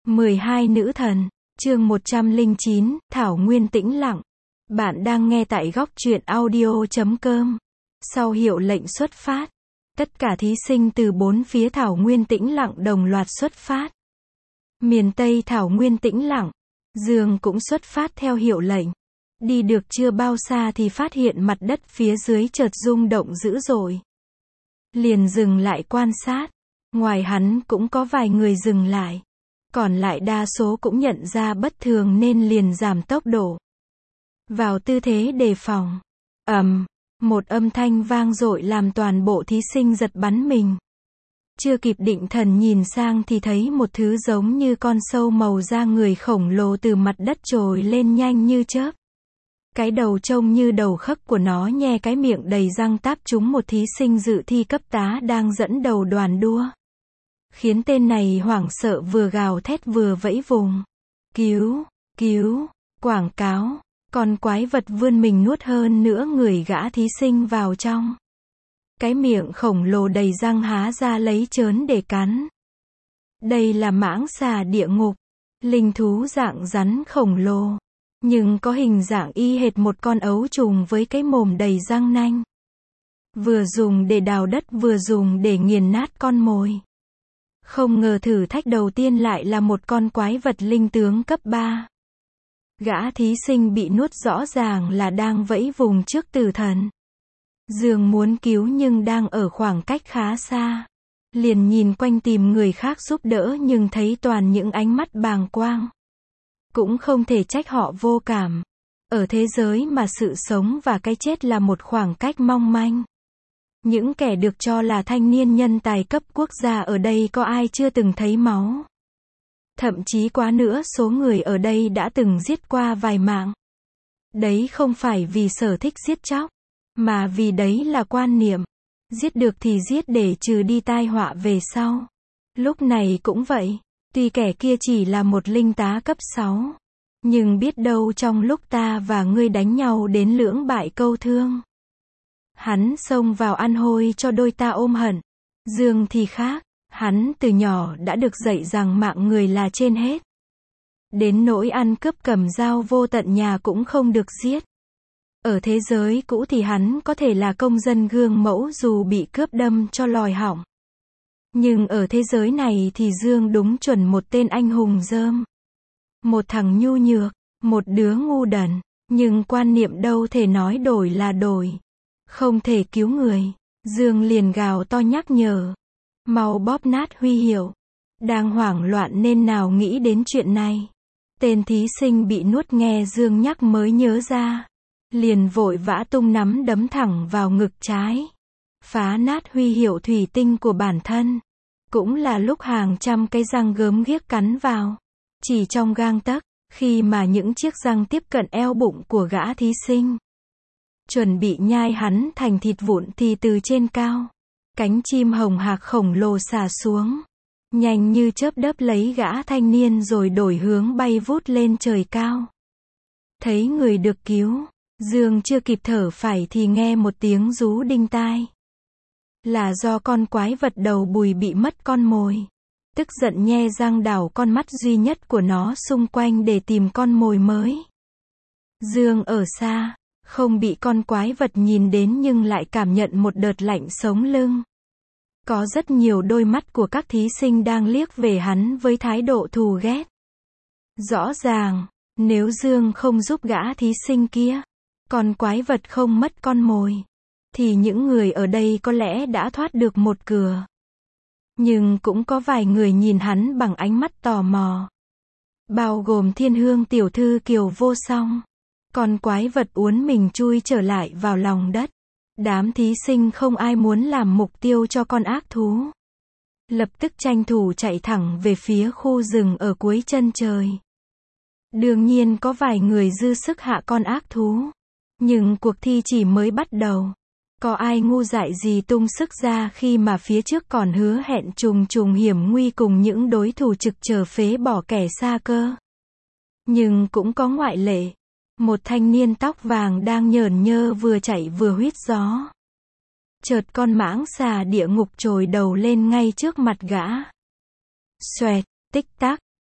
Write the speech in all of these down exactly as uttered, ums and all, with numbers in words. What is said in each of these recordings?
mười hai Nữ thần, chương một trăm lẻ chín, Thảo Nguyên tĩnh lặng. Bạn đang nghe tại góc truyện audio chấm com. Sau hiệu lệnh xuất phát, tất cả thí sinh từ bốn phía Thảo Nguyên tĩnh lặng đồng loạt xuất phát. Miền Tây Thảo Nguyên tĩnh lặng, Dương cũng xuất phát theo hiệu lệnh. Đi được chưa bao xa thì phát hiện mặt đất phía dưới chợt rung động dữ dội. Liền dừng lại quan sát. Ngoài hắn cũng có vài người dừng lại. Còn lại đa số cũng nhận ra bất thường nên liền giảm tốc độ. Vào tư thế đề phòng. Ầm, một âm thanh vang dội làm toàn bộ thí sinh giật bắn mình. Chưa kịp định thần nhìn sang thì thấy một thứ giống như con sâu màu da người khổng lồ từ mặt đất trồi lên nhanh như chớp. Cái đầu trông như đầu khấc của nó nhe cái miệng đầy răng táp trúng một thí sinh dự thi cấp tá đang dẫn đầu đoàn đua. Khiến tên này hoảng sợ vừa gào thét vừa vẫy vùng. Cứu, cứu, quảng cáo, con quái vật vươn mình nuốt hơn nữa người gã thí sinh vào trong. Cái miệng khổng lồ đầy răng há ra lấy trớn để cắn. Đây là mãng xà địa ngục, linh thú dạng rắn khổng lồ. Nhưng có hình dạng y hệt một con ấu trùng với cái mồm đầy răng nanh. Vừa dùng để đào đất vừa dùng để nghiền nát con mồi. Không ngờ thử thách đầu tiên lại là một con quái vật linh tướng cấp ba. Gã thí sinh bị nuốt rõ ràng là đang vẫy vùng trước tử thần. Dương muốn cứu nhưng đang ở khoảng cách khá xa. Liền nhìn quanh tìm người khác giúp đỡ nhưng thấy toàn những ánh mắt bàng quang. Cũng không thể trách họ vô cảm. Ở thế giới mà sự sống và cái chết là một khoảng cách mong manh. Những kẻ được cho là thanh niên nhân tài cấp quốc gia ở đây có ai chưa từng thấy máu. Thậm chí quá nữa số người ở đây đã từng giết qua vài mạng. Đấy không phải vì sở thích giết chóc, mà vì đấy là quan niệm. Giết được thì giết để trừ đi tai họa về sau. Lúc này cũng vậy. Tuy kẻ kia chỉ là một linh tá cấp sáu. Nhưng biết đâu trong lúc ta và ngươi đánh nhau đến lưỡng bại câu thương. Hắn xông vào ăn hôi cho đôi ta ôm hận. Dương thì khác. Hắn từ nhỏ đã được dạy rằng mạng người là trên hết. Đến nỗi ăn cướp cầm dao vô tận nhà cũng không được giết. Ở thế giới cũ thì hắn có thể là công dân gương mẫu dù bị cướp đâm cho lòi họng. Nhưng ở thế giới này thì Dương đúng chuẩn một tên anh hùng rơm. Một thằng nhu nhược, một đứa ngu đần, nhưng quan niệm đâu thể nói đổi là đổi. Không thể cứu người. Dương liền gào to nhắc nhở. Mau bóp nát huy hiệu. Đang hoảng loạn nên nào nghĩ đến chuyện này. Tên thí sinh bị nuốt nghe Dương nhắc mới nhớ ra. Liền vội vã tung nắm đấm thẳng vào ngực trái. Phá nát huy hiệu thủy tinh của bản thân. Cũng là lúc hàng trăm cái răng gớm ghiếc cắn vào. Chỉ trong gang tấc, khi mà những chiếc răng tiếp cận eo bụng của gã thí sinh. Chuẩn bị nhai hắn thành thịt vụn thì từ trên cao. Cánh chim hồng hạc khổng lồ xả xuống. Nhanh như chớp đớp lấy gã thanh niên rồi đổi hướng bay vút lên trời cao. Thấy người được cứu, Dương chưa kịp thở phải thì nghe một tiếng rú đinh tai. Là do con quái vật đầu bùi bị mất con mồi. Tức giận nhe răng đảo con mắt duy nhất của nó xung quanh để tìm con mồi mới. Dương ở xa, không bị con quái vật nhìn đến nhưng lại cảm nhận một đợt lạnh sống lưng. Có rất nhiều đôi mắt của các thí sinh đang liếc về hắn với thái độ thù ghét. Rõ ràng, nếu Dương không giúp gã thí sinh kia, con quái vật không mất con mồi, thì những người ở đây có lẽ đã thoát được một cửa. Nhưng cũng có vài người nhìn hắn bằng ánh mắt tò mò. Bao gồm Thiên Hương tiểu thư Kiều Vô Song. Con quái vật uốn mình chui trở lại vào lòng đất. Đám thí sinh không ai muốn làm mục tiêu cho con ác thú. Lập tức tranh thủ chạy thẳng về phía khu rừng ở cuối chân trời. Đương nhiên có vài người dư sức hạ con ác thú. Nhưng cuộc thi chỉ mới bắt đầu. Có ai ngu dại gì tung sức ra khi mà phía trước còn hứa hẹn trùng trùng hiểm nguy cùng những đối thủ trực chờ phế bỏ kẻ xa cơ. Nhưng cũng có ngoại lệ. Một thanh niên tóc vàng đang nhởn nhơ vừa chạy vừa huýt gió. Chợt con mãng xà địa ngục trồi đầu lên ngay trước mặt gã. Xoẹt, tích tắc,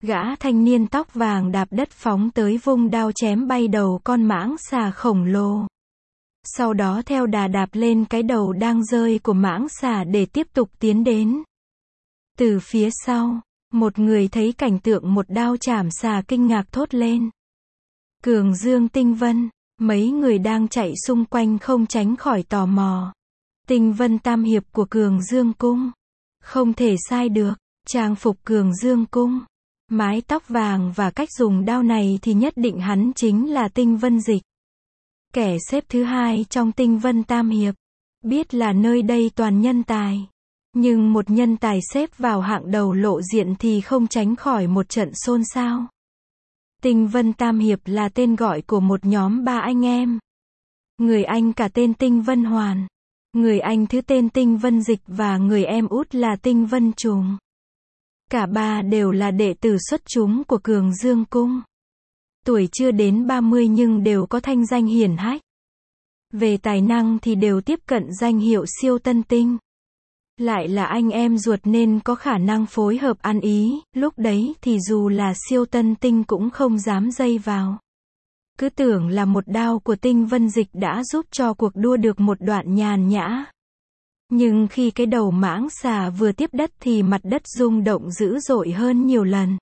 Gã thanh niên tóc vàng đạp đất phóng tới vung đao chém bay đầu con mãng xà khổng lồ. Sau đó theo đà đạp lên cái đầu đang rơi của mãng xà để tiếp tục tiến đến. Từ phía sau, một người thấy cảnh tượng một đao chảm xà kinh ngạc thốt lên. Cường Dương Tinh Vân, mấy người đang chạy xung quanh không tránh khỏi tò mò. Tinh Vân tam hiệp của Cường Dương Cung. Không thể sai được, trang phục Cường Dương Cung. Mái tóc vàng và cách dùng đao này thì nhất định hắn chính là Tinh Vân Dịch. Kẻ xếp thứ hai trong Tinh Vân tam hiệp. Biết là nơi đây toàn nhân tài. Nhưng một nhân tài xếp vào hạng đầu lộ diện thì không tránh khỏi một trận xôn xao. Tinh Vân Tam Hiệp là tên gọi của một nhóm ba anh em. Người anh cả tên Tinh Vân Hoàn. Người anh thứ tên Tinh Vân Dịch và người em út là Tinh Vân Trùng. Cả ba đều là đệ tử xuất chúng của Cường Dương Cung. Tuổi chưa đến ba mươi nhưng đều có thanh danh hiển hách. Về tài năng thì đều tiếp cận danh hiệu siêu tân tinh. Lại là anh em ruột nên có khả năng phối hợp ăn ý, lúc đấy thì dù là siêu tân tinh cũng không dám dây vào. Cứ tưởng là một đao của Tinh Vân Dịch đã giúp cho cuộc đua được một đoạn nhàn nhã. Nhưng khi cái đầu mãng xà vừa tiếp đất thì mặt đất rung động dữ dội hơn nhiều lần.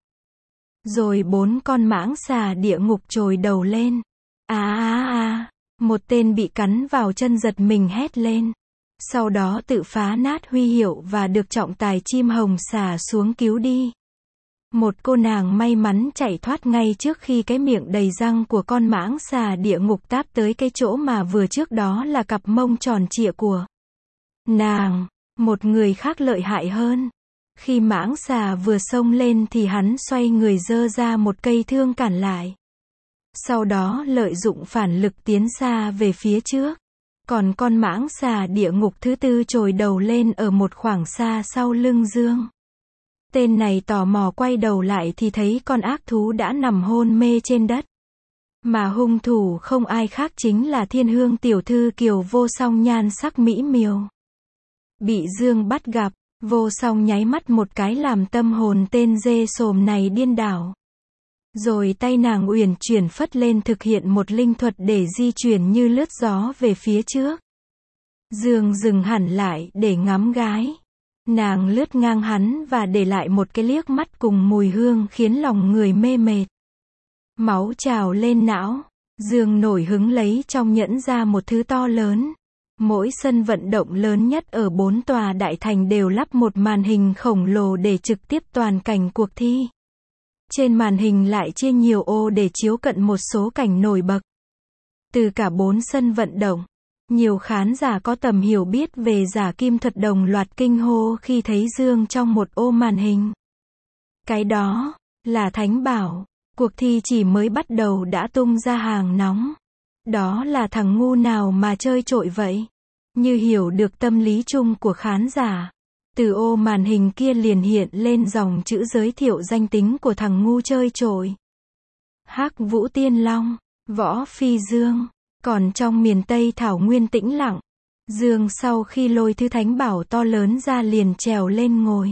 Rồi bốn con mãng xà địa ngục trồi đầu lên. À à à, một tên bị cắn vào chân giật mình hét lên. Sau đó tự phá nát huy hiệu và được trọng tài chim hồng xà xuống cứu đi. Một cô nàng may mắn chạy thoát ngay trước khi cái miệng đầy răng của con mãng xà địa ngục táp tới cái chỗ mà vừa trước đó là cặp mông tròn trịa của nàng. Một người khác lợi hại hơn. Khi mãng xà vừa xông lên thì hắn xoay người giơ ra một cây thương cản lại. Sau đó lợi dụng phản lực tiến xa về phía trước. Còn con mãng xà địa ngục thứ tư trồi đầu lên ở một khoảng xa sau lưng Dương. Tên này tò mò quay đầu lại thì thấy con ác thú đã nằm hôn mê trên đất. Mà hung thủ không ai khác chính là Thiên Hương tiểu thư Kiều Vô Song nhan sắc mỹ miều. Bị Dương bắt gặp, Vô Song nháy mắt một cái làm tâm hồn tên dê sồm này điên đảo. Rồi tay nàng uyển chuyển phất lên thực hiện một linh thuật để di chuyển như lướt gió về phía trước. Dương dừng hẳn lại để ngắm gái. Nàng lướt ngang hắn và để lại một cái liếc mắt cùng mùi hương khiến lòng người mê mệt. Máu trào lên não. Dương nổi hứng lấy trong nhẫn ra một thứ to lớn. Mỗi sân vận động lớn nhất ở bốn tòa đại thành đều lắp một màn hình khổng lồ để trực tiếp toàn cảnh cuộc thi. Trên màn hình lại chia nhiều ô để chiếu cận một số cảnh nổi bật. Từ cả bốn sân vận động, nhiều khán giả có tầm hiểu biết về giả kim thuật đồng loạt kinh hô khi thấy Dương trong một ô màn hình. Cái đó là Thánh Bảo. Cuộc thi chỉ mới bắt đầu đã tung ra hàng nóng. Đó là thằng ngu nào mà chơi trội vậy? Như hiểu được tâm lý chung của khán giả. Từ ô màn hình kia liền hiện lên dòng chữ giới thiệu danh tính của thằng ngu chơi trội. Hắc Vũ Tiên Long, Võ Phi Dương. Còn trong miền Tây thảo nguyên tĩnh lặng, Dương sau khi lôi thứ thánh bảo to lớn ra liền trèo lên ngồi.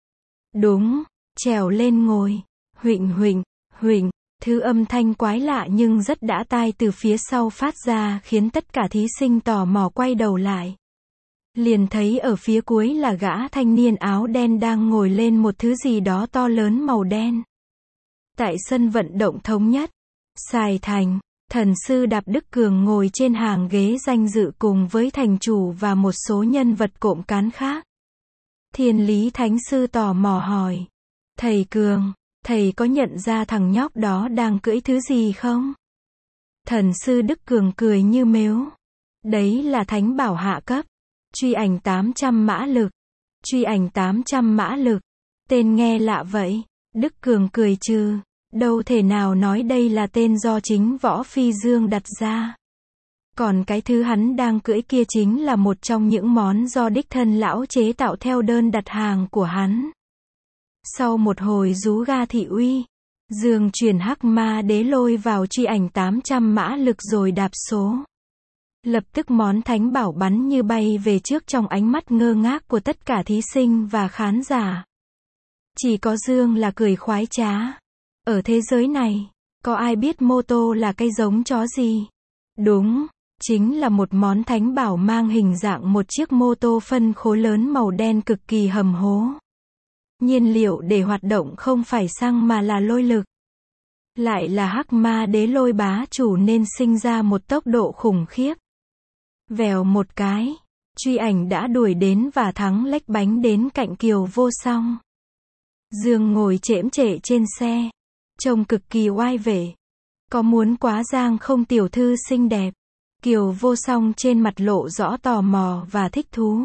Đúng, trèo lên ngồi. Huỵnh huỵnh, huỵnh, thứ âm thanh quái lạ nhưng rất đã tai từ phía sau phát ra khiến tất cả thí sinh tò mò quay đầu lại. Liền thấy ở phía cuối là gã thanh niên áo đen đang ngồi lên một thứ gì đó to lớn màu đen. Tại sân vận động thống nhất, Sài Thành, thần sư Đạp Đức Cường ngồi trên hàng ghế danh dự cùng với thành chủ và một số nhân vật cộm cán khác. Thiên Lý Thánh Sư tò mò hỏi. Thầy Cường, thầy có nhận ra thằng nhóc đó đang cưỡi thứ gì không? Thần sư Đức Cường cười như mếu. Đấy là thánh bảo hạ cấp. Truy ảnh tám trăm mã lực. Truy ảnh tám trăm mã lực. Tên nghe lạ vậy. Đức Cường cười trừ. Đâu thể nào nói đây là tên do chính Võ Phi Dương đặt ra. Còn cái thứ hắn đang cưỡi kia chính là một trong những món do đích thân lão chế tạo theo đơn đặt hàng của hắn. Sau một hồi rú ga thị uy, Dương chuyển hắc ma đế lôi vào truy ảnh tám trăm mã lực rồi đạp số. Lập tức món thánh bảo bắn như bay về trước trong ánh mắt ngơ ngác của tất cả thí sinh và khán giả. Chỉ có Dương là cười khoái trá. Ở thế giới này, có ai biết mô tô là cái giống chó gì? Đúng, chính là một món thánh bảo mang hình dạng một chiếc mô tô phân khối lớn màu đen cực kỳ hầm hố. Nhiên liệu để hoạt động không phải xăng mà là lôi lực. Lại là hắc ma đế lôi bá chủ nên sinh ra một tốc độ khủng khiếp. Vèo một cái, truy ảnh đã đuổi đến và thắng lách bánh đến cạnh Kiều Vô Song. Dương ngồi chễm chệ trên xe, trông cực kỳ oai vệ. Có muốn quá giang không tiểu thư xinh đẹp? Kiều Vô Song trên mặt lộ rõ tò mò và thích thú.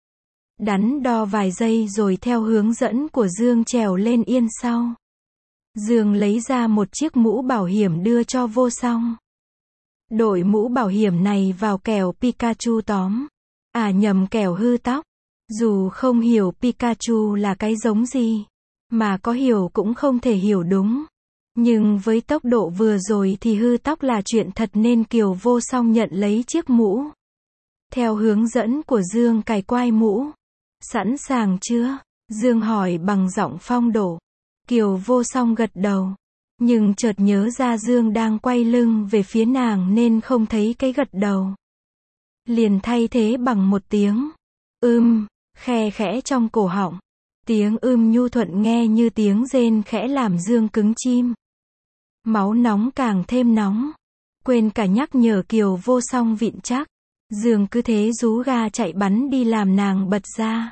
Đắn đo vài giây rồi theo hướng dẫn của Dương trèo lên yên sau. Dương lấy ra một chiếc mũ bảo hiểm đưa cho Vô Song. Đội mũ bảo hiểm này vào kẻo Pikachu tóm. À nhầm, kẻo hư tóc. Dù không hiểu Pikachu là cái giống gì, mà có hiểu cũng không thể hiểu đúng. Nhưng với tốc độ vừa rồi thì hư tóc là chuyện thật nên Kiều Vô Song nhận lấy chiếc mũ. Theo hướng dẫn của Dương cài quai mũ. Sẵn sàng chưa? Dương hỏi bằng giọng phong độ. Kiều Vô Song gật đầu. Nhưng chợt nhớ ra Dương đang quay lưng về phía nàng nên không thấy cái gật đầu. Liền thay thế bằng một tiếng ưm, khe khẽ trong cổ họng. Tiếng ưm nhu thuận nghe như tiếng rên khẽ làm Dương cứng chim. Máu nóng càng thêm nóng. Quên cả nhắc nhở Kiều Vô Song vịn chắc. Dương cứ thế rú ga chạy bắn đi làm nàng bật ra.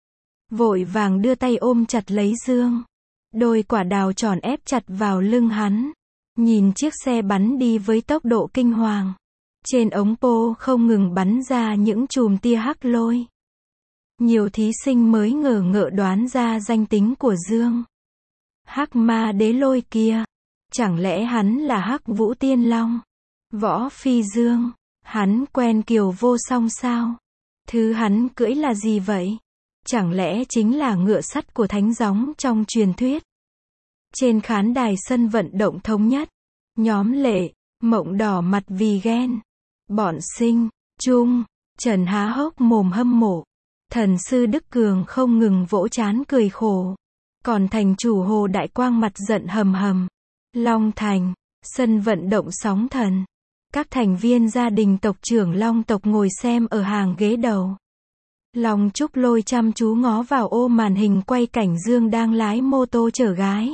Vội vàng đưa tay ôm chặt lấy Dương. Đôi quả đào tròn ép chặt vào lưng hắn. Nhìn chiếc xe bắn đi với tốc độ kinh hoàng. Trên ống pô không ngừng bắn ra những chùm tia hắc lôi. Nhiều thí sinh mới ngờ ngợ đoán ra danh tính của Dương. Hắc ma đế lôi kia. Chẳng lẽ hắn là Hắc Vũ Tiên Long? Võ Phi Dương. Hắn quen Kiều Vô Song sao? Thứ hắn cưỡi là gì vậy? Chẳng lẽ chính là ngựa sắt của thánh gióng trong truyền thuyết? Trên khán đài sân vận động thống nhất, nhóm Lệ, Mộng đỏ mặt vì ghen. Bọn Sinh, Trung, Trần há hốc mồm hâm mộ. Thần sư Đức Cường không ngừng vỗ trán cười khổ. Còn thành chủ Hồ Đại Quang mặt giận hầm hầm. Long Thành, sân vận động sóng thần. Các thành viên gia đình tộc trưởng Long tộc ngồi xem ở hàng ghế đầu. Long Trúc Lôi chăm chú ngó vào ô màn hình quay cảnh Dương đang lái mô tô chở gái.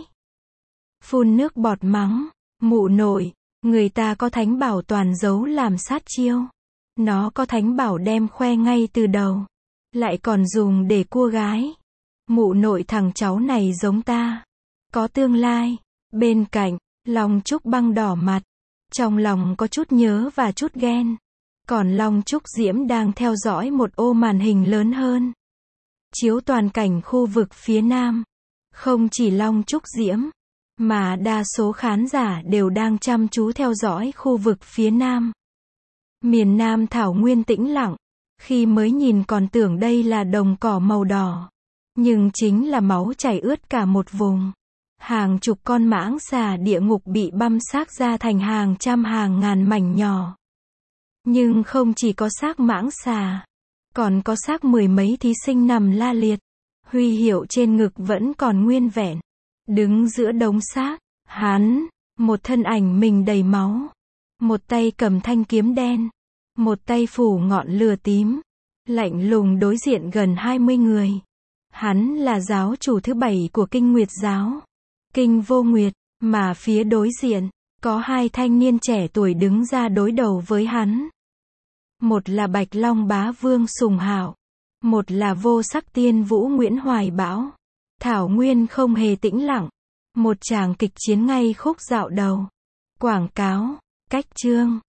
Phun nước bọt mắng. Mụ nội, người ta có thánh bảo toàn giấu làm sát chiêu. Nó có thánh bảo đem khoe ngay từ đầu. Lại còn dùng để cua gái. Mụ nội thằng cháu này giống ta. Có tương lai. Bên cạnh, Long Trúc băng đỏ mặt. Trong lòng có chút nhớ và chút ghen. Còn Long Trúc Diễm đang theo dõi một ô màn hình lớn hơn. Chiếu toàn cảnh khu vực phía Nam. Không chỉ Long Trúc Diễm, mà đa số khán giả đều đang chăm chú theo dõi khu vực phía Nam. Miền Nam thảo nguyên tĩnh lặng. Khi mới nhìn còn tưởng đây là đồng cỏ màu đỏ. Nhưng chính là máu chảy ướt cả một vùng. Hàng chục con mãng xà địa ngục bị băm xác ra thành hàng trăm hàng ngàn mảnh nhỏ. Nhưng không chỉ có xác mãng xà, còn có xác mười mấy thí sinh nằm la liệt. Huy hiệu trên ngực vẫn còn nguyên vẹn. Đứng giữa đống xác, hắn, một thân ảnh mình đầy máu. Một tay cầm thanh kiếm đen. Một tay phủ ngọn lửa tím. Lạnh lùng đối diện gần hai mươi người. Hắn là giáo chủ thứ bảy của Kinh Nguyệt giáo. Kinh Vô Nguyệt, mà phía đối diện, có hai thanh niên trẻ tuổi đứng ra đối đầu với hắn. Một là Bạch Long Bá Vương Sùng Hạo. Một là Vô Sắc Tiên Vũ Nguyễn Hoài Bão. Thảo nguyên không hề tĩnh lặng. Một tràng kịch chiến ngay khúc dạo đầu. Quảng cáo, cách chương.